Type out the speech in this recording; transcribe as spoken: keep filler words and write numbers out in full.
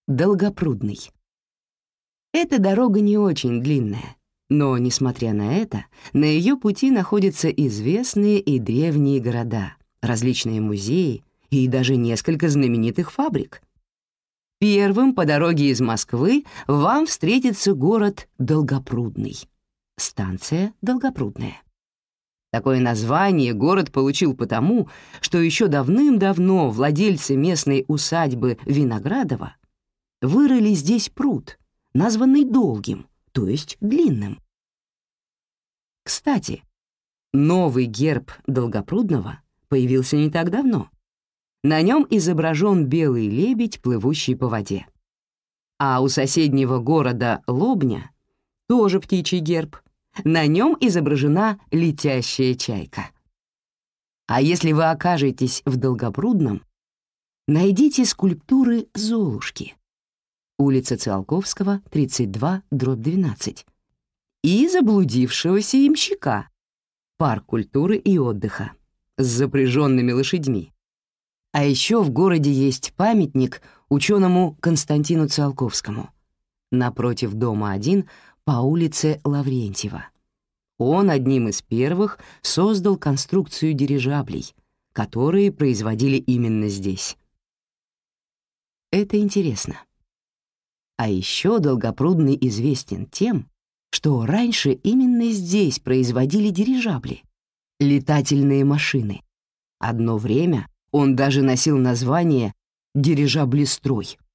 Долгопрудный. Эта дорога не очень длинная, но, несмотря на это, на ее пути находятся известные и древние города, различные музеи и даже несколько знаменитых фабрик. Первым по дороге из Москвы вам встретится город Долгопрудный. Станция Долгопрудная. Такое название город получил потому, что еще давным-давно владельцы местной усадьбы Виноградова вырыли здесь пруд, названный Долгим, то есть длинным. Кстати, новый герб Долгопрудного появился не так давно. На нем изображен белый лебедь, плывущий по воде. А у соседнего города Лобня тоже птичий герб. На нем изображена летящая чайка. А если вы окажетесь в Долгопрудном, найдите скульптуры Золушки. Улица Циолковского, тридцать два, дробь двенадцать. И заблудившегося ямщика. Парк культуры и отдыха с запряженными лошадьми. А еще в городе есть памятник ученому Константину Циолковскому напротив дома один по улице Лаврентьева. Он одним из первых создал конструкцию дирижаблей, которые производили именно здесь. Это интересно. А еще Долгопрудный известен тем, что раньше именно здесь производили дирижабли, летательные машины. Одно время он даже носил название «дирижаблестрой».